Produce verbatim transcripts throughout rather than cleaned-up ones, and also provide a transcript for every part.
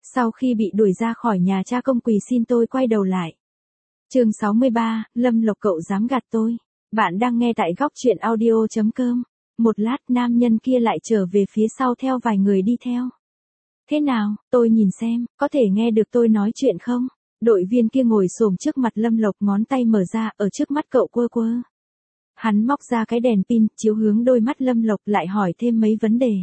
Sau khi bị đuổi ra khỏi nhà cha công quỳ xin tôi quay đầu lại. Chương sáu mươi ba, Lâm Lộc cậu dám gạt tôi. Bạn đang nghe tại góc truyện audio chấm com. Một lát nam nhân kia lại trở về phía sau theo vài người đi theo. Thế nào, tôi nhìn xem, có thể nghe được tôi nói chuyện không? Đội viên kia ngồi xổm trước mặt Lâm Lộc, ngón tay mở ra ở trước mắt cậu quơ quơ. Hắn móc ra cái đèn pin, chiếu hướng đôi mắt Lâm Lộc, lại hỏi thêm mấy vấn đề.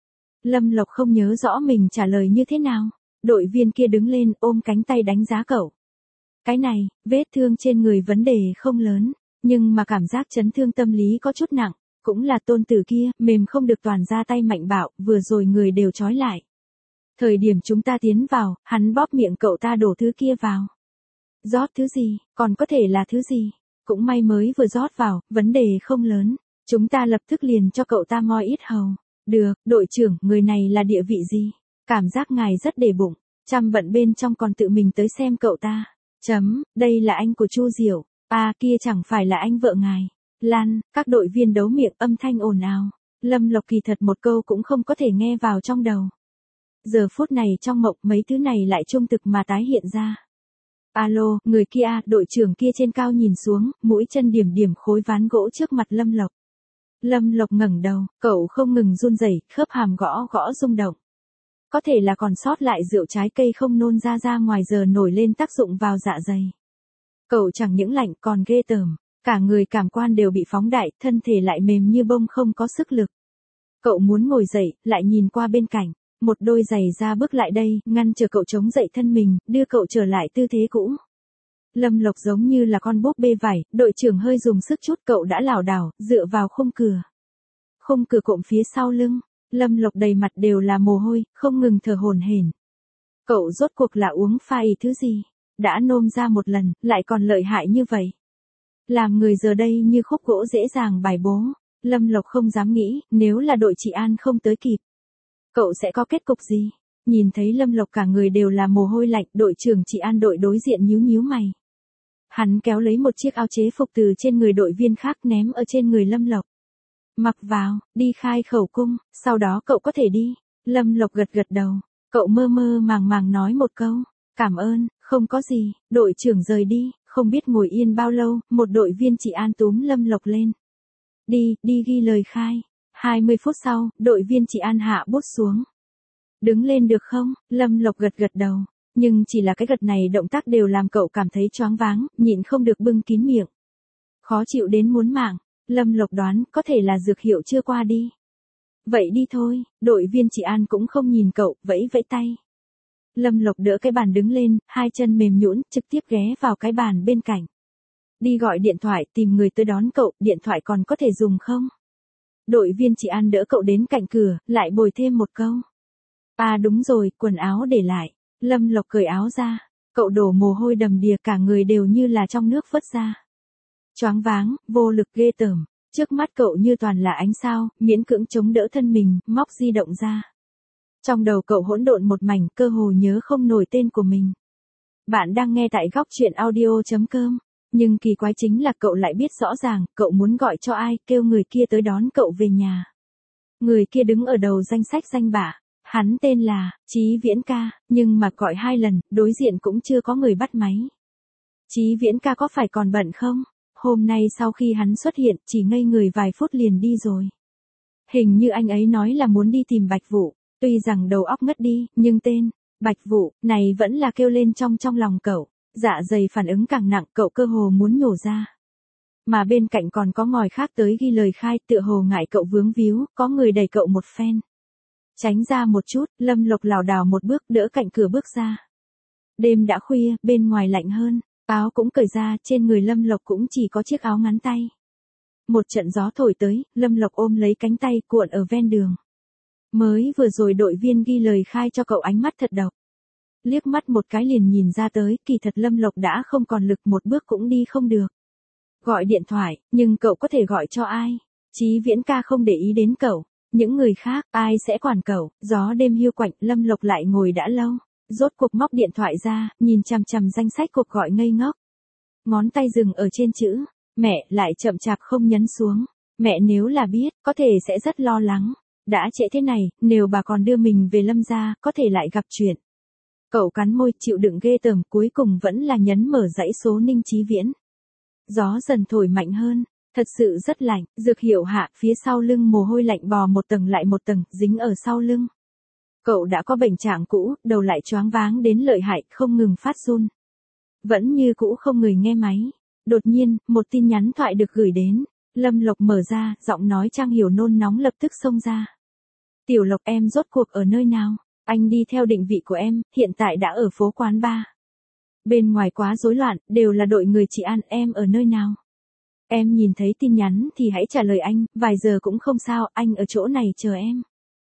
Lâm Lộc không nhớ rõ mình trả lời như thế nào. Đội viên kia đứng lên ôm cánh tay đánh giá cậu. Cái này, vết thương trên người vấn đề không lớn, nhưng mà cảm giác chấn thương tâm lý có chút nặng. Cũng là tôn tử kia, mềm không được toàn ra tay mạnh bạo, vừa rồi người đều trói lại. Thời điểm chúng ta tiến vào, hắn bóp miệng cậu ta đổ thứ kia vào. Rót thứ gì, còn có thể là thứ gì? Cũng may mới vừa rót vào, vấn đề không lớn. Chúng ta lập tức liền cho cậu ta moi ít hầu. Được, đội trưởng, người này là địa vị gì? Cảm giác ngài rất để bụng. Chăm bận bên trong còn tự mình tới xem cậu ta. Chấm, đây là anh của Chu Diệu. À kia chẳng phải là anh vợ ngài. Lan, các đội viên đấu miệng âm thanh ồn ào. Lâm Lộc kỳ thật một câu cũng không có thể nghe vào trong đầu. Giờ phút này trong mộng mấy thứ này lại trung thực mà tái hiện ra. Alo, người kia, đội trưởng kia trên cao nhìn xuống, mũi chân điểm điểm khối ván gỗ trước mặt Lâm Lộc. Lâm Lộc ngẩng đầu, cậu không ngừng run rẩy, khớp hàm gõ gõ rung động. Có thể là còn sót lại rượu trái cây không nôn ra ra ngoài giờ nổi lên tác dụng vào dạ dày. Cậu chẳng những lạnh còn ghê tởm, cả người cảm quan đều bị phóng đại, thân thể lại mềm như bông không có sức lực. Cậu muốn ngồi dậy, lại nhìn qua bên cạnh. Một đôi giày da bước lại đây, ngăn chờ cậu chống dậy thân mình, đưa cậu trở lại tư thế cũ. Lâm Lộc giống như là con búp bê vải, đội trưởng hơi dùng sức chút cậu đã lảo đảo, dựa vào khung cửa. Khung cửa cộm phía sau lưng, Lâm Lộc đầy mặt đều là mồ hôi, không ngừng thở hổn hển. Cậu rốt cuộc là uống pha ý thứ gì? Đã nôn ra một lần, lại còn lợi hại như vậy. Làm người giờ đây như khúc gỗ dễ dàng bài bố. Lâm Lộc không dám nghĩ, nếu là đội trị an không tới kịp. Cậu sẽ có kết cục gì? Nhìn thấy Lâm Lộc cả người đều là mồ hôi lạnh, đội trưởng trị an đội đối diện nhíu nhíu mày. Hắn kéo lấy một chiếc áo chế phục từ trên người đội viên khác ném ở trên người Lâm Lộc. Mặc vào, đi khai khẩu cung, sau đó cậu có thể đi. Lâm Lộc gật gật đầu, cậu mơ mơ màng màng nói một câu. Cảm ơn, không có gì, đội trưởng rời đi, không biết ngồi yên bao lâu, một đội viên trị an túm Lâm Lộc lên. Đi, đi ghi lời khai. hai mươi phút sau, đội viên trị an hạ bút xuống. Đứng lên được không? Lâm Lộc gật gật đầu. Nhưng chỉ là cái gật này động tác đều làm cậu cảm thấy choáng váng, nhịn không được bưng kín miệng. Khó chịu đến muốn mạng. Lâm Lộc đoán có thể là dược hiệu chưa qua đi. Vậy đi thôi, đội viên trị an cũng không nhìn cậu, vẫy vẫy tay. Lâm Lộc đỡ cái bàn đứng lên, hai chân mềm nhũn, trực tiếp ghé vào cái bàn bên cạnh. Đi gọi điện thoại tìm người tới đón cậu, điện thoại còn có thể dùng không? Đội viên trị an đỡ cậu đến cạnh cửa, lại bồi thêm một câu. À đúng rồi, quần áo để lại. Lâm Lộc cởi áo ra, cậu đổ mồ hôi đầm đìa, cả người đều như là trong nước vớt ra. Choáng váng, vô lực ghê tởm, trước mắt cậu như toàn là ánh sao, miễn cưỡng chống đỡ thân mình, móc di động ra. Trong đầu cậu hỗn độn một mảnh, cơ hồ nhớ không nổi tên của mình. Bạn đang nghe tại góc truyện audio chấm com. Nhưng kỳ quái chính là cậu lại biết rõ ràng, cậu muốn gọi cho ai, kêu người kia tới đón cậu về nhà. Người kia đứng ở đầu danh sách danh bạ, hắn tên là Chí Viễn ca, nhưng mà gọi hai lần, đối diện cũng chưa có người bắt máy. Chí Viễn ca có phải còn bận không? Hôm nay sau khi hắn xuất hiện, chỉ ngây người vài phút liền đi rồi. Hình như anh ấy nói là muốn đi tìm Bạch Vũ, tuy rằng đầu óc ngất đi, nhưng tên Bạch Vũ này vẫn là kêu lên trong trong lòng cậu. Dạ dày phản ứng càng nặng, cậu cơ hồ muốn nhổ ra. Mà bên cạnh còn có ngòi khác tới ghi lời khai, tựa hồ ngại cậu vướng víu, có người đẩy cậu một phen. Tránh ra một chút, Lâm Lộc lảo đảo một bước đỡ cạnh cửa bước ra. Đêm đã khuya, bên ngoài lạnh hơn, áo cũng cởi ra, trên người Lâm Lộc cũng chỉ có chiếc áo ngắn tay. Một trận gió thổi tới, Lâm Lộc ôm lấy cánh tay cuộn ở ven đường. Mới vừa rồi đội viên ghi lời khai cho cậu ánh mắt thật độc. Liếc mắt một cái liền nhìn ra tới, kỳ thật Lâm Lộc đã không còn lực, một bước cũng đi không được. Gọi điện thoại, nhưng cậu có thể gọi cho ai? Chí Viễn ca không để ý đến cậu. Những người khác, ai sẽ quản cậu? Gió đêm hiu quạnh, Lâm Lộc lại ngồi đã lâu. Rốt cuộc móc điện thoại ra, nhìn chằm chằm danh sách cuộc gọi ngây ngốc. Ngón tay dừng ở trên chữ, mẹ, lại chậm chạp không nhấn xuống. Mẹ nếu là biết, có thể sẽ rất lo lắng. Đã trễ thế này, nếu bà còn đưa mình về Lâm gia, có thể lại gặp chuyện. Cậu cắn môi chịu đựng ghê tởm cuối cùng vẫn là nhấn mở dãy số Ninh Chí Viễn. Gió dần thổi mạnh hơn, thật sự rất lạnh, dược hiệu hạ phía sau lưng mồ hôi lạnh bò một tầng lại một tầng, dính ở sau lưng. Cậu đã có bệnh trạng cũ, đầu lại choáng váng đến lợi hại, không ngừng phát run. Vẫn như cũ không người nghe máy. Đột nhiên, một tin nhắn thoại được gửi đến. Lâm Lộc mở ra, giọng nói Trang Hiểu nôn nóng lập tức xông ra. Tiểu Lộc em rốt cuộc ở nơi nào? Anh đi theo định vị của em, hiện tại đã ở phố quán bar. Bên ngoài quá rối loạn, đều là đội người trị an, em ở nơi nào? Em nhìn thấy tin nhắn thì hãy trả lời anh, vài giờ cũng không sao, anh ở chỗ này chờ em.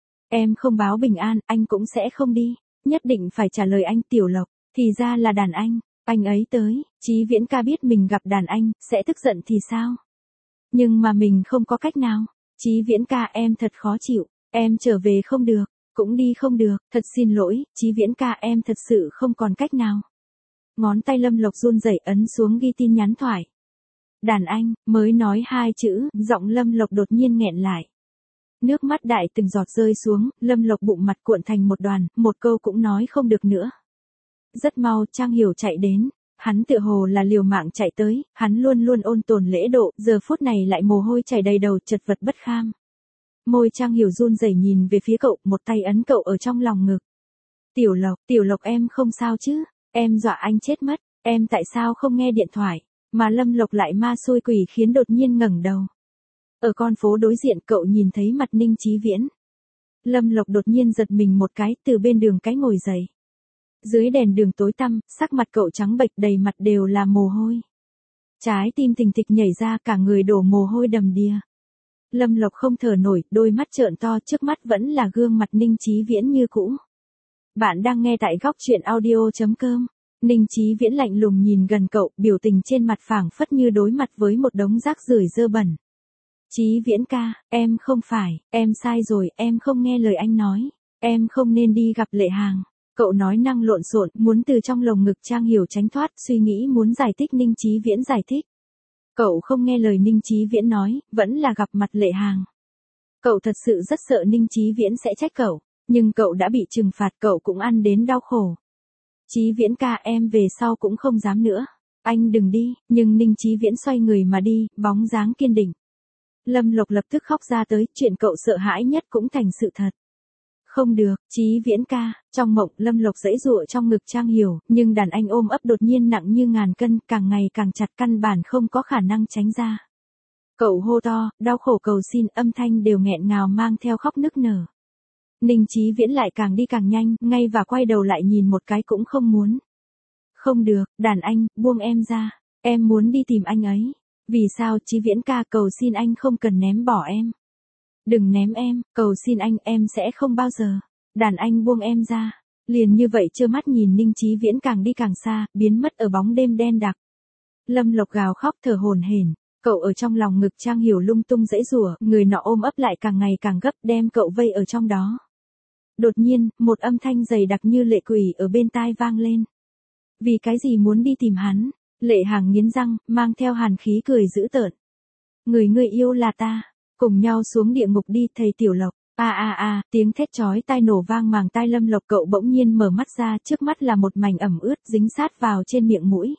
Em không báo bình an, anh cũng sẽ không đi. Nhất định phải trả lời anh. Tiểu Lộc, thì ra là đàn anh. Anh ấy tới, Chí Viễn ca biết mình gặp đàn anh, sẽ tức giận thì sao? Nhưng mà mình không có cách nào. Chí Viễn ca em thật khó chịu, em trở về không được, cũng đi không được, thật xin lỗi, Chí Viễn ca em thật sự không còn cách nào. Ngón tay Lâm Lộc run rẩy ấn xuống ghi tin nhắn thoại. Đàn anh, mới nói hai chữ, giọng Lâm Lộc đột nhiên nghẹn lại. Nước mắt đại từng giọt rơi xuống, Lâm Lộc bụng mặt cuộn thành một đoàn, một câu cũng nói không được nữa. Rất mau, Trang Hiểu chạy đến. Hắn tựa hồ là liều mạng chạy tới, hắn luôn luôn ôn tồn lễ độ, giờ phút này lại mồ hôi chảy đầy đầu, chật vật bất kham. Môi Trang Hiểu run rẩy nhìn về phía cậu, một tay ấn cậu ở trong lòng ngực. Tiểu Lộc, Tiểu Lộc em không sao chứ? Em dọa anh chết mất, em tại sao không nghe điện thoại? Mà Lâm Lộc lại ma xui quỷ khiến đột nhiên ngẩng đầu. Ở con phố đối diện cậu nhìn thấy mặt Ninh Chí Viễn. Lâm Lộc đột nhiên giật mình một cái, từ bên đường cái ngồi dậy. Dưới đèn đường tối tăm, sắc mặt cậu trắng bệch, đầy mặt đều là mồ hôi. Trái tim thình thịch nhảy ra, cả người đổ mồ hôi đầm đìa. Lâm Lộc không thở nổi, đôi mắt trợn to, trước mắt vẫn là gương mặt Ninh Chí Viễn như cũ. Bạn đang nghe tại góc truyện audio chấm com. Ninh Chí Viễn lạnh lùng nhìn gần cậu, biểu tình trên mặt phảng phất như đối mặt với một đống rác rưởi dơ bẩn. Chí Viễn ca, em không phải, em sai rồi, em không nghe lời anh nói, em không nên đi gặp Lệ Hàng. Cậu nói năng lộn xộn, muốn từ trong lồng ngực Trang Hiểu tránh thoát, suy nghĩ muốn giải thích. Ninh Chí Viễn giải thích. Cậu không nghe lời Ninh Chí Viễn nói, vẫn là gặp mặt Lệ Hàng. Cậu thật sự rất sợ Ninh Chí Viễn sẽ trách cậu, nhưng cậu đã bị trừng phạt, cậu cũng ăn đến đau khổ. Chí Viễn ca em về sau cũng không dám nữa. Anh đừng đi, nhưng Ninh Chí Viễn xoay người mà đi, bóng dáng kiên định. Lâm Lộc lập tức khóc ra tới, chuyện cậu sợ hãi nhất cũng thành sự thật. Không được, Chí Viễn ca, trong mộng Lâm Lộc giãy giụa trong ngực Trang Hiểu, nhưng đàn anh ôm ấp đột nhiên nặng như ngàn cân, càng ngày càng chặt, căn bản không có khả năng tránh ra. Cậu hô to, đau khổ cầu xin, âm thanh đều nghẹn ngào mang theo khóc nức nở. Ninh Chí Viễn lại càng đi càng nhanh, ngay và quay đầu lại nhìn một cái cũng không muốn. Không được, đàn anh, buông em ra, em muốn đi tìm anh ấy. Vì sao? Chí Viễn ca, cầu xin anh không cần ném bỏ em. Đừng ném em, cầu xin anh, em sẽ không bao giờ. Đàn anh buông em ra. Liền như vậy trơ mắt nhìn Ninh Chí Viễn càng đi càng xa, biến mất ở bóng đêm đen đặc. Lâm Lộc gào khóc thở hổn hển, cậu ở trong lòng ngực Trang Hiểu lung tung giãy giụa, người nọ ôm ấp lại càng ngày càng gấp, đem cậu vây ở trong đó. Đột nhiên, một âm thanh dày đặc như lệ quỷ ở bên tai vang lên. Vì cái gì muốn đi tìm hắn? Lệ Hàng nghiến răng, mang theo hàn khí cười dữ tợn. Người ngươi yêu là ta, cùng nhau xuống địa ngục đi, thầy Tiểu Lộc. A a a, tiếng thét chói tai nổ vang màng tai Lâm Lộc, cậu bỗng nhiên mở mắt ra, trước mắt là một mảnh ẩm ướt dính sát vào trên miệng mũi.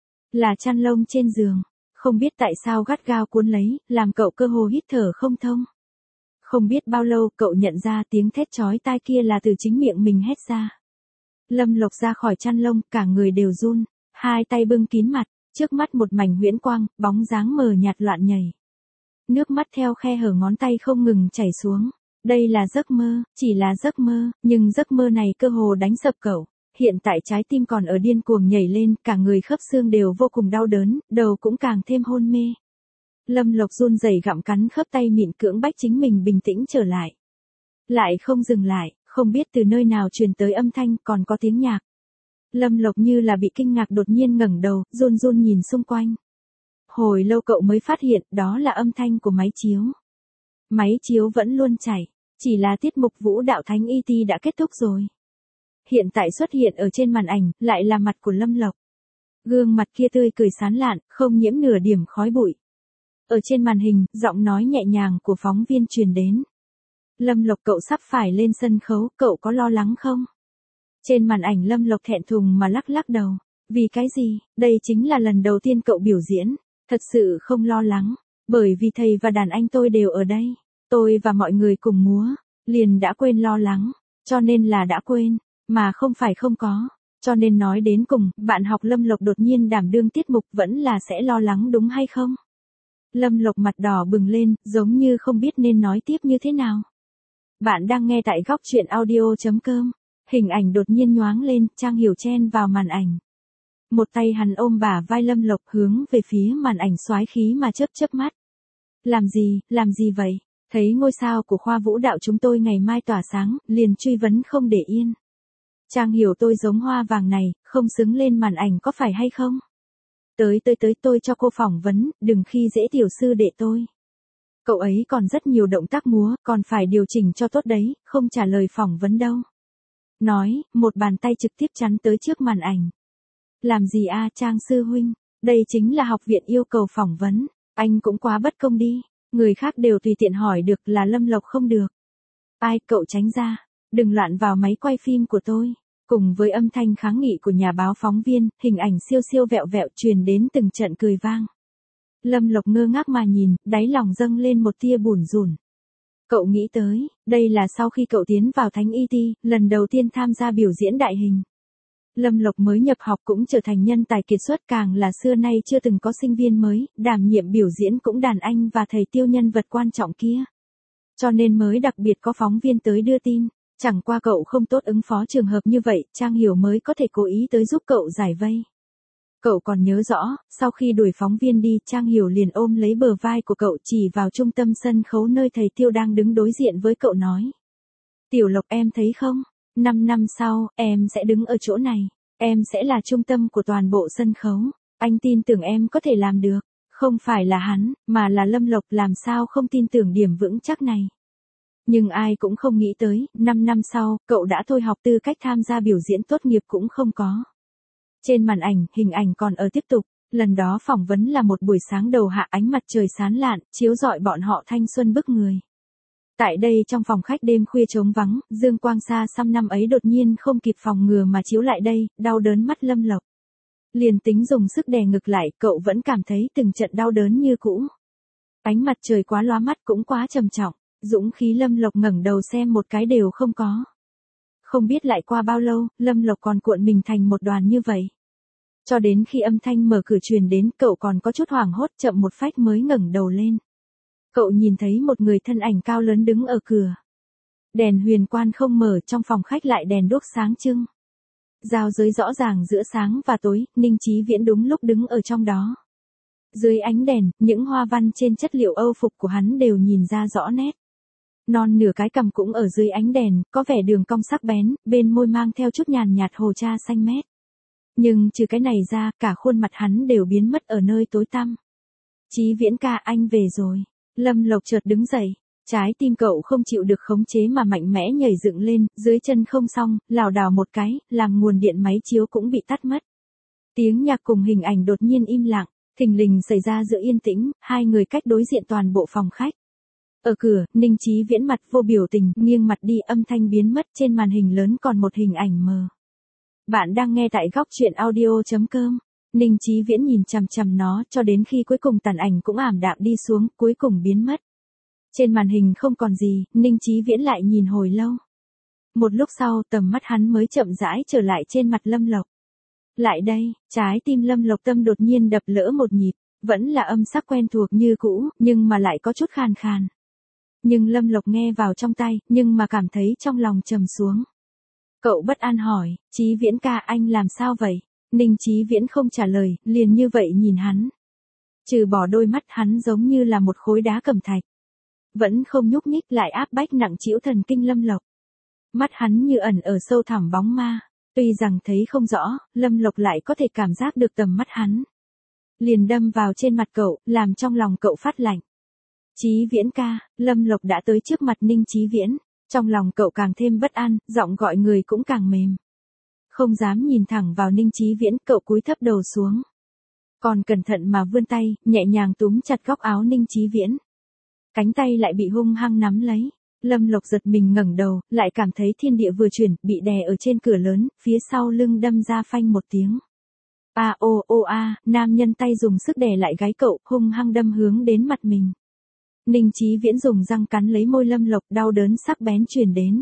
Là chăn lông trên giường, không biết tại sao gắt gao cuốn lấy, làm cậu cơ hồ hít thở không thông. Không biết bao lâu, cậu nhận ra tiếng thét chói tai kia là từ chính miệng mình hét ra. Lâm Lộc ra khỏi chăn lông, cả người đều run, hai tay bưng kín mặt, trước mắt một mảnh huyễn quang, bóng dáng mờ nhạt loạn nhảy. Nước mắt theo khe hở ngón tay không ngừng chảy xuống. Đây là giấc mơ, chỉ là giấc mơ, nhưng giấc mơ này cơ hồ đánh sập cậu. Hiện tại trái tim còn ở điên cuồng nhảy lên, cả người khớp xương đều vô cùng đau đớn, đầu cũng càng thêm hôn mê. Lâm Lộc run rẩy gặm cắn khớp tay mịn, cưỡng bách chính mình bình tĩnh trở lại. Lại không dừng lại, không biết từ nơi nào truyền tới âm thanh, còn có tiếng nhạc. Lâm Lộc như là bị kinh ngạc đột nhiên ngẩng đầu, run run nhìn xung quanh. Hồi lâu cậu mới phát hiện, đó là âm thanh của máy chiếu. Máy chiếu vẫn luôn chảy, chỉ là tiết mục vũ đạo Thánh i tê đã kết thúc rồi. Hiện tại xuất hiện ở trên màn ảnh, lại là mặt của Lâm Lộc. Gương mặt kia tươi cười sán lạn, không nhiễm nửa điểm khói bụi. Ở trên màn hình, giọng nói nhẹ nhàng của phóng viên truyền đến. Lâm Lộc, cậu sắp phải lên sân khấu, cậu có lo lắng không? Trên màn ảnh Lâm Lộc thẹn thùng mà lắc lắc đầu. Vì cái gì, đây chính là lần đầu tiên cậu biểu diễn. Thật sự không lo lắng, bởi vì thầy và đàn anh tôi đều ở đây. Tôi và mọi người cùng múa, liền đã quên lo lắng, cho nên là đã quên, mà không phải không có. Cho nên nói đến cùng, bạn học Lâm Lộc đột nhiên đảm đương tiết mục vẫn là sẽ lo lắng đúng hay không? Lâm Lộc mặt đỏ bừng lên, giống như không biết nên nói tiếp như thế nào. Bạn đang nghe tại góc truyện audio.com. Hình ảnh đột nhiên nhoáng lên, Trang Hiểu chen vào màn ảnh. Một tay hắn ôm bả vai Lâm Lộc hướng về phía màn ảnh soái khí mà chớp chớp mắt. Làm gì, làm gì vậy? Thấy ngôi sao của khoa vũ đạo chúng tôi ngày mai tỏa sáng, liền truy vấn không để yên. Trang Hiểu tôi giống hoa vàng này, không xứng lên màn ảnh có phải hay không? Tới tới tới tôi cho cô phỏng vấn, đừng khi dễ tiểu sư đệ tôi. Cậu ấy còn rất nhiều động tác múa, còn phải điều chỉnh cho tốt đấy, không trả lời phỏng vấn đâu. Nói, một bàn tay trực tiếp chắn tới trước màn ảnh. Làm gì a Trang sư huynh, đây chính là học viện yêu cầu phỏng vấn, anh cũng quá bất công đi, người khác đều tùy tiện hỏi được là Lâm Lộc không được. Ai, cậu tránh ra, đừng loạn vào máy quay phim của tôi. Cùng với âm thanh kháng nghị của nhà báo phóng viên, hình ảnh siêu siêu vẹo vẹo truyền đến từng trận cười vang. Lâm Lộc ngơ ngác mà nhìn, đáy lòng dâng lên một tia bủn rủn. Cậu nghĩ tới, đây là sau khi cậu tiến vào Thánh i tê, lần đầu tiên tham gia biểu diễn đại hình. Lâm Lộc mới nhập học cũng trở thành nhân tài kiệt xuất, càng là xưa nay chưa từng có sinh viên mới, đảm nhiệm biểu diễn cũng đàn anh và thầy tiêu nhân vật quan trọng kia. Cho nên mới đặc biệt có phóng viên tới đưa tin. Chẳng qua cậu không tốt ứng phó trường hợp như vậy, Trang Hiểu mới có thể cố ý tới giúp cậu giải vây. Cậu còn nhớ rõ, sau khi đuổi phóng viên đi, Trang Hiểu liền ôm lấy bờ vai của cậu chỉ vào trung tâm sân khấu nơi thầy Tiêu đang đứng đối diện với cậu nói. Tiểu Lộc em thấy không, năm năm sau, em sẽ đứng ở chỗ này, em sẽ là trung tâm của toàn bộ sân khấu, anh tin tưởng em có thể làm được, không phải là hắn, mà là Lâm Lộc, làm sao không tin tưởng điểm vững chắc này. Nhưng ai cũng không nghĩ tới, năm năm sau, cậu đã thôi học, tư cách tham gia biểu diễn tốt nghiệp cũng không có. Trên màn ảnh, hình ảnh còn ở tiếp tục, lần đó phỏng vấn là một buổi sáng đầu hạ, ánh mặt trời sáng lạn, chiếu rọi bọn họ thanh xuân bức người. Tại đây trong phòng khách đêm khuya trống vắng, dương quang xa xăm năm ấy đột nhiên không kịp phòng ngừa mà chiếu lại đây, đau đớn mắt Lâm Lộc. Liền tính dùng sức đè ngực lại, cậu vẫn cảm thấy từng trận đau đớn như cũ. Ánh mặt trời quá lóa mắt cũng quá trầm trọng. Dũng khí Lâm Lộc ngẩng đầu xem một cái đều không có. Không biết lại qua bao lâu, Lâm Lộc còn cuộn mình thành một đoàn như vậy. Cho đến khi âm thanh mở cửa truyền đến, cậu còn có chút hoảng hốt, chậm một phách mới ngẩng đầu lên. Cậu nhìn thấy một người thân ảnh cao lớn đứng ở cửa. Đèn huyền quan không mở, trong phòng khách lại đèn đuốc sáng trưng. Giao giới rõ ràng giữa sáng và tối, Ninh Chí Viễn đúng lúc đứng ở trong đó. Dưới ánh đèn, những hoa văn trên chất liệu Âu phục của hắn đều nhìn ra rõ nét. Non nửa cái cằm cũng ở dưới ánh đèn, có vẻ đường cong sắc bén, bên môi mang theo chút nhàn nhạt hồ cha xanh mét. Nhưng trừ cái này ra, cả khuôn mặt hắn đều biến mất ở nơi tối tăm. Chí Viễn ca, anh về rồi. Lâm Lộc chợt đứng dậy, trái tim cậu không chịu được khống chế mà mạnh mẽ nhảy dựng lên, dưới chân không xong, lảo đảo một cái, làm nguồn điện máy chiếu cũng bị tắt mất. Tiếng nhạc cùng hình ảnh đột nhiên im lặng, thình lình xảy ra giữa yên tĩnh, hai người cách đối diện toàn bộ phòng khách. Ở cửa, Ninh Chí Viễn mặt vô biểu tình, nghiêng mặt đi, âm thanh biến mất, trên màn hình lớn còn một hình ảnh mờ. Bạn đang nghe tại góc truyện audio.com. Ninh Chí Viễn nhìn chằm chằm nó, cho đến khi cuối cùng tàn ảnh cũng ảm đạm đi xuống, cuối cùng biến mất. Trên màn hình không còn gì, Ninh Chí Viễn lại nhìn hồi lâu. Một lúc sau, tầm mắt hắn mới chậm rãi trở lại trên mặt Lâm Lộc. Lại đây, trái tim Lâm Lộc tâm đột nhiên đập lỡ một nhịp, vẫn là âm sắc quen thuộc như cũ, nhưng mà lại có chút khàn khàn. Nhưng Lâm Lộc nghe vào trong tai, nhưng mà cảm thấy trong lòng trầm xuống. Cậu bất an hỏi, Chí Viễn ca, anh làm sao vậy? Ninh Chí Viễn không trả lời, liền như vậy nhìn hắn. Trừ bỏ đôi mắt, hắn giống như là một khối đá cẩm thạch. Vẫn không nhúc nhích, lại áp bách nặng trĩu thần kinh Lâm Lộc. Mắt hắn như ẩn ở sâu thẳm bóng ma. Tuy rằng thấy không rõ, Lâm Lộc lại có thể cảm giác được tầm mắt hắn. Liền đâm vào trên mặt cậu, làm trong lòng cậu phát lạnh. Chí Viễn ca, Lâm Lộc đã tới trước mặt Ninh Chí Viễn. Trong lòng cậu càng thêm bất an, giọng gọi người cũng càng mềm. Không dám nhìn thẳng vào Ninh Chí Viễn, cậu cúi thấp đầu xuống. Còn cẩn thận mà vươn tay, nhẹ nhàng túm chặt góc áo Ninh Chí Viễn. Cánh tay lại bị hung hăng nắm lấy. Lâm Lộc giật mình ngẩng đầu, lại cảm thấy thiên địa vừa chuyển, bị đè ở trên cửa lớn, phía sau lưng đâm ra phanh một tiếng. A ô ô a, nam nhân tay dùng sức đè lại gáy cậu, hung hăng đâm hướng đến mặt mình. Ninh Chí Viễn dùng răng cắn lấy môi Lâm Lộc, đau đớn sắc bén truyền đến.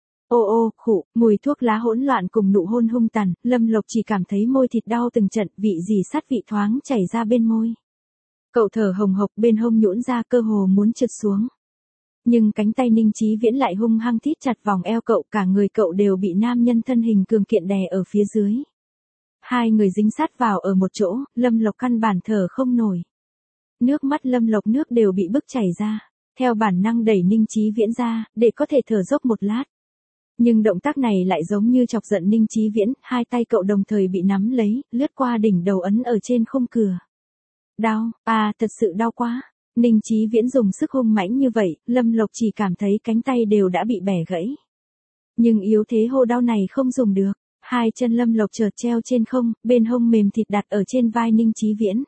Ô ô, khụ, mùi thuốc lá hỗn loạn cùng nụ hôn hung tàn, Lâm Lộc chỉ cảm thấy môi thịt đau từng trận, vị gì sát vị thoáng chảy ra bên môi. Cậu thở hồng hộc, bên hông nhũn ra, cơ hồ muốn trượt xuống. Nhưng cánh tay Ninh Chí Viễn lại hung hăng thít chặt vòng eo cậu, cả người cậu đều bị nam nhân thân hình cường kiện đè ở phía dưới. Hai người dính sát vào ở một chỗ, Lâm Lộc căn bản thở không nổi. Nước mắt Lâm Lộc nước đều bị bức chảy ra, theo bản năng đẩy Ninh Chí Viễn ra, để có thể thở dốc một lát. Nhưng động tác này lại giống như chọc giận Ninh Chí Viễn, hai tay cậu đồng thời bị nắm lấy, lướt qua đỉnh đầu ấn ở trên khung cửa. Đau, à thật sự đau quá. Ninh Chí Viễn dùng sức hung mãnh như vậy, Lâm Lộc chỉ cảm thấy cánh tay đều đã bị bẻ gãy. Nhưng yếu thế hô đau này không dùng được, hai chân Lâm Lộc chợt treo trên không, bên hông mềm thịt đặt ở trên vai Ninh Chí Viễn.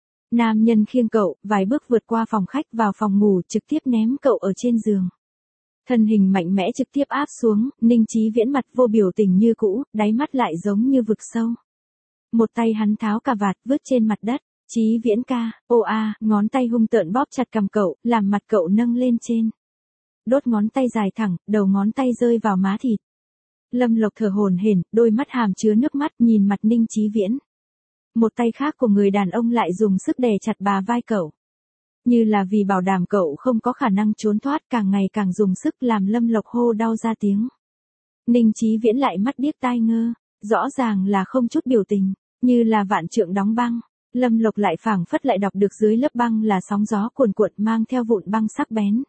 Nam nhân khiêng cậu, vài bước vượt qua phòng khách vào phòng ngủ, trực tiếp ném cậu ở trên giường. Thân hình mạnh mẽ trực tiếp áp xuống, Ninh Chí Viễn mặt vô biểu tình như cũ, đáy mắt lại giống như vực sâu. Một tay hắn tháo cà vạt vứt trên mặt đất. Chí Viễn ca, ô a, ngón tay hung tợn bóp chặt cằm cậu, làm mặt cậu nâng lên trên. Đốt ngón tay dài thẳng, đầu ngón tay rơi vào má thịt. Lâm Lộc thở hổn hển, đôi mắt hàm chứa nước mắt nhìn mặt Ninh Chí Viễn. Một tay khác của người đàn ông lại dùng sức đè chặt bà vai cậu. Như là vì bảo đảm cậu không có khả năng trốn thoát, càng ngày càng dùng sức làm Lâm Lộc hô đau ra tiếng. Ninh Chí Viễn lại mắt điếc tai ngơ, rõ ràng là không chút biểu tình, như là vạn trượng đóng băng. Lâm Lộc lại phảng phất lại đọc được dưới lớp băng là sóng gió cuồn cuộn mang theo vụn băng sắc bén.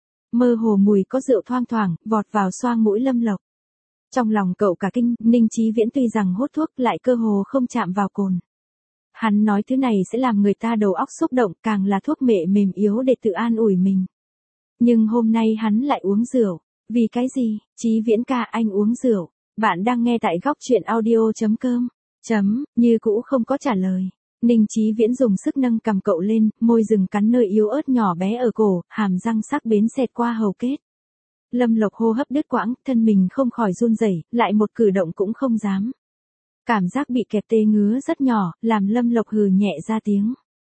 Mơ hồ mùi có rượu thoang thoảng, vọt vào xoang mũi Lâm Lộc. Trong lòng cậu cả kinh, Ninh Chí Viễn tuy rằng hút thuốc lại cơ hồ không chạm vào cồn. Hắn nói thứ này sẽ làm người ta đầu óc xúc động, càng là thuốc mệ mềm yếu để tự an ủi mình. Nhưng hôm nay hắn lại uống rượu. Vì cái gì? Chí Viễn ca, anh uống rượu. Bạn đang nghe tại góc truyện audio chấm com. Chấm, như cũ không có trả lời. Ninh Chí Viễn dùng sức nâng cầm cậu lên, môi rừng cắn nơi yếu ớt nhỏ bé ở cổ, hàm răng sắc bén xẹt qua hầu kết. Lâm Lộc hô hấp đứt quãng, thân mình không khỏi run rẩy, lại một cử động cũng không dám. Cảm giác bị kẹp tê ngứa rất nhỏ, làm Lâm Lộc hừ nhẹ ra tiếng.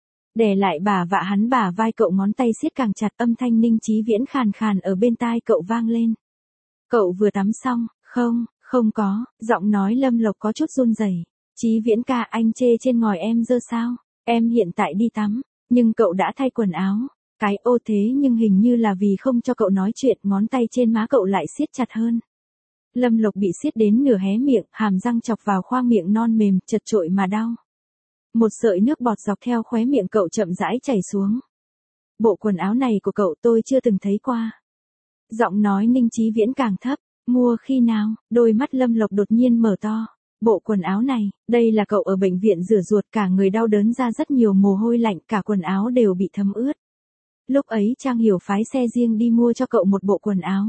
Đè lại bà vạ hắn bả vai cậu, ngón tay siết càng chặt, âm thanh Ninh Chí Viễn khàn khàn ở bên tai cậu vang lên. Cậu vừa tắm xong, không, không có, giọng nói Lâm Lộc có chút run rẩy. Chí Viễn ca, anh chê trên ngòi em dơ sao? Em hiện tại đi tắm, nhưng cậu đã thay quần áo. Cái ô thế nhưng hình như là vì không cho cậu nói chuyện, ngón tay trên má cậu lại siết chặt hơn. Lâm Lộc bị siết đến nửa hé miệng, hàm răng chọc vào khoang miệng non mềm, chật chội mà đau. Một sợi nước bọt dọc theo khóe miệng cậu chậm rãi chảy xuống. Bộ quần áo này của cậu tôi chưa từng thấy qua. Giọng nói Ninh Chí Viễn càng thấp, mua khi nào? Đôi mắt Lâm Lộc đột nhiên mở to. Bộ quần áo này, đây là cậu ở bệnh viện rửa ruột, cả người đau đớn ra rất nhiều mồ hôi lạnh, cả quần áo đều bị thấm ướt. Lúc ấy Trang Hiểu phái xe riêng đi mua cho cậu một bộ quần áo.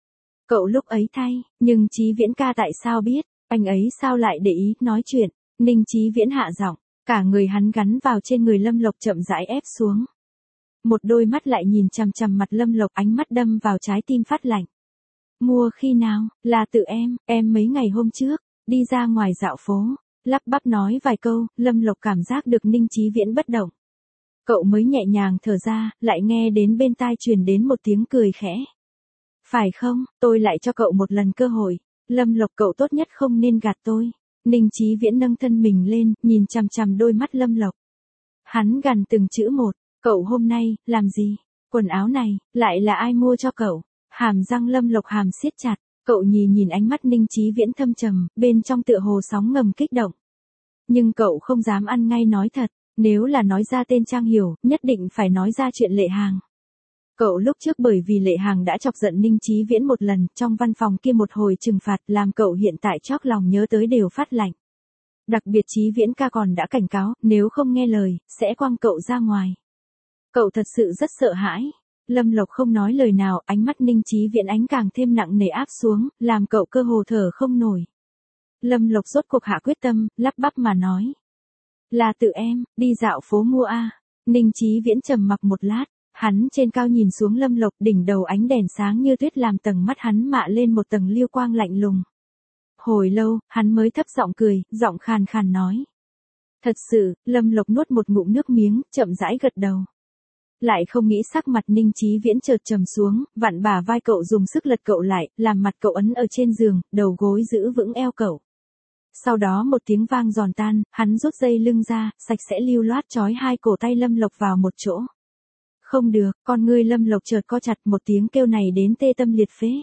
Cậu lúc ấy thay, nhưng Chí Viễn ca tại sao biết, anh ấy sao lại để ý, nói chuyện. Ninh Chí Viễn hạ giọng, cả người hắn gắn vào trên người Lâm Lộc chậm rãi ép xuống. Một đôi mắt lại nhìn chằm chằm mặt Lâm Lộc, ánh mắt đâm vào trái tim phát lạnh. Mua khi nào? Là tự em, em mấy ngày hôm trước, đi ra ngoài dạo phố, lắp bắp nói vài câu, Lâm Lộc cảm giác được Ninh Chí Viễn bất động. Cậu mới nhẹ nhàng thở ra, lại nghe đến bên tai truyền đến một tiếng cười khẽ. Phải không, tôi lại cho cậu một lần cơ hội, Lâm Lộc cậu tốt nhất không nên gạt tôi. Ninh Chí Viễn nâng thân mình lên, nhìn chằm chằm đôi mắt Lâm Lộc. Hắn gằn từng chữ một, cậu hôm nay, làm gì? Quần áo này, lại là ai mua cho cậu? Hàm răng Lâm Lộc hàm siết chặt, cậu nhìn nhìn ánh mắt Ninh Chí Viễn thâm trầm, bên trong tựa hồ sóng ngầm kích động. Nhưng cậu không dám ăn ngay nói thật, nếu là nói ra tên Trang Hiểu, nhất định phải nói ra chuyện Lệ Hàng. Cậu lúc trước bởi vì Lệ Hàng đã chọc giận Ninh Chí Viễn một lần, trong văn phòng kia một hồi trừng phạt, làm cậu hiện tại chót lòng nhớ tới đều phát lạnh. Đặc biệt Chí Viễn ca còn đã cảnh cáo, nếu không nghe lời, sẽ quăng cậu ra ngoài. Cậu thật sự rất sợ hãi. Lâm Lộc không nói lời nào, ánh mắt Ninh Chí Viễn ánh càng thêm nặng nề áp xuống, làm cậu cơ hồ thở không nổi. Lâm Lộc rốt cuộc hạ quyết tâm, lắp bắp mà nói. Là tự em, đi dạo phố mua a. Ninh Chí Viễn trầm mặc một lát, Hắn trên cao nhìn xuống Lâm Lộc, đỉnh đầu ánh đèn sáng như tuyết làm tầng mắt hắn mạ lên một tầng lưu quang lạnh lùng. Hồi lâu, hắn mới thấp giọng cười, giọng khàn khàn nói. Thật sự, Lâm Lộc nuốt một ngụm nước miếng, chậm rãi gật đầu. Lại không nghĩ sắc mặt Ninh Chí Viễn chợt trầm xuống, vặn bả vai cậu dùng sức lật cậu lại, làm mặt cậu ấn ở trên giường, đầu gối giữ vững eo cậu. Sau đó một tiếng vang giòn tan, hắn rút dây lưng ra, sạch sẽ lưu loát trói hai cổ tay Lâm Lộc vào một chỗ. Không được, con ngươi Lâm Lộc chợt co chặt, một tiếng kêu này đến tê tâm liệt phế.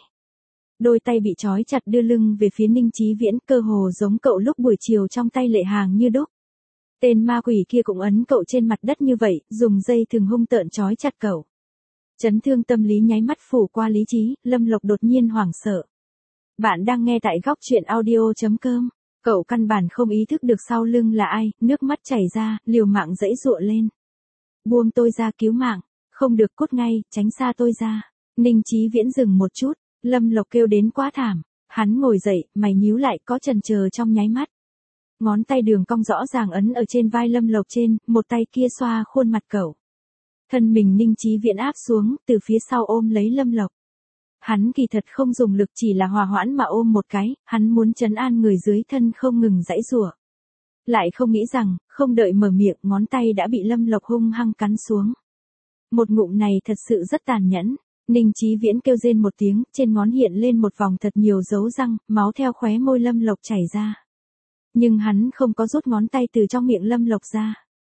Đôi tay bị trói chặt đưa lưng về phía Ninh Chí Viễn, cơ hồ giống cậu lúc buổi chiều trong tay Lệ Hàng như đúc. Tên ma quỷ kia cũng ấn cậu trên mặt đất như vậy, dùng dây thừng hung tợn trói chặt cậu. Chấn thương tâm lý nháy mắt phủ qua lý trí, Lâm Lộc đột nhiên hoảng sợ. Bạn đang nghe tại góc truyện audio chấm com. Cậu căn bản không ý thức được sau lưng là ai, nước mắt chảy ra, liều mạng giãy giụa lên. Buông tôi ra, cứu mạng, không được, cút ngay, tránh xa tôi ra. Ninh Chí Viễn dừng một chút, Lâm Lộc kêu đến quá thảm, hắn ngồi dậy, mày nhíu lại, có chần chờ trong nháy mắt. Ngón tay đường cong rõ ràng ấn ở trên vai Lâm Lộc trên, một tay kia xoa khuôn mặt cậu. Thân mình Ninh Chí Viễn áp xuống, từ phía sau ôm lấy Lâm Lộc. Hắn kỳ thật không dùng lực, chỉ là hòa hoãn mà ôm một cái, hắn muốn trấn an người dưới thân không ngừng giãy giụa. Lại không nghĩ rằng, không đợi mở miệng, ngón tay đã bị Lâm Lộc hung hăng cắn xuống. Một ngụm này thật sự rất tàn nhẫn. Ninh Chí Viễn kêu rên một tiếng, trên ngón hiện lên một vòng thật nhiều dấu răng, máu theo khóe môi Lâm Lộc chảy ra. Nhưng hắn không có rút ngón tay từ trong miệng Lâm Lộc ra.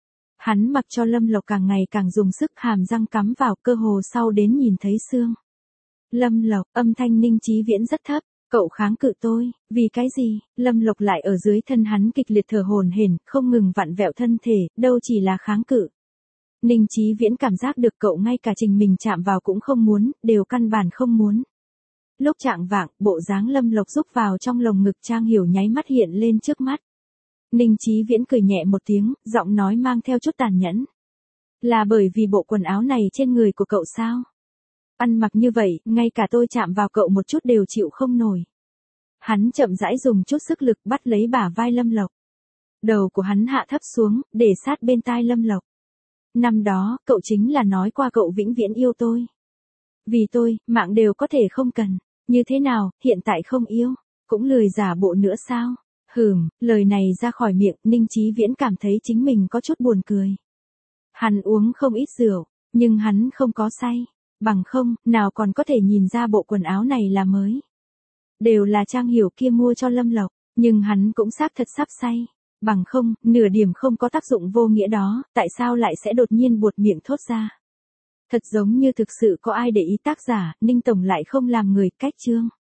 Hắn mặc cho Lâm Lộc càng ngày càng dùng sức, hàm răng cắm vào, cơ hồ sau đến nhìn thấy xương. Lâm Lộc, âm thanh Ninh Chí Viễn rất thấp, cậu kháng cự tôi, vì cái gì? Lâm Lộc lại ở dưới thân hắn kịch liệt thở hổn hển, không ngừng vặn vẹo thân thể, đâu chỉ là kháng cự. Ninh Chí Viễn cảm giác được cậu ngay cả trình mình chạm vào cũng không muốn, đều căn bản không muốn. Lúc chạng vạng, bộ dáng Lâm Lộc rúc vào trong lồng ngực Trang Hiểu nháy mắt hiện lên trước mắt. Ninh Chí Viễn cười nhẹ một tiếng, giọng nói mang theo chút tàn nhẫn. Là bởi vì bộ quần áo này trên người của cậu sao? Ăn mặc như vậy, ngay cả tôi chạm vào cậu một chút đều chịu không nổi. Hắn chậm rãi dùng chút sức lực bắt lấy bả vai Lâm Lộc. Đầu của hắn hạ thấp xuống, để sát bên tai Lâm Lộc. Năm đó, cậu chính là nói qua cậu vĩnh viễn yêu tôi. Vì tôi, mạng đều có thể không cần. Như thế nào, hiện tại không yêu, cũng lười giả bộ nữa sao? Hừm, lời này ra khỏi miệng, Ninh Chí Viễn cảm thấy chính mình có chút buồn cười. Hắn uống không ít rượu, nhưng hắn không có say. Bằng không, nào còn có thể nhìn ra bộ quần áo này là mới. Đều là Trang Hiểu kia mua cho Lâm Lộc, nhưng hắn cũng xác thật sắp say. Bằng không, nửa điểm không có tác dụng vô nghĩa đó, tại sao lại sẽ đột nhiên buột miệng thốt ra. Thật giống như thực sự có ai để ý tác giả, Ninh Tổng lại không làm người cách chương.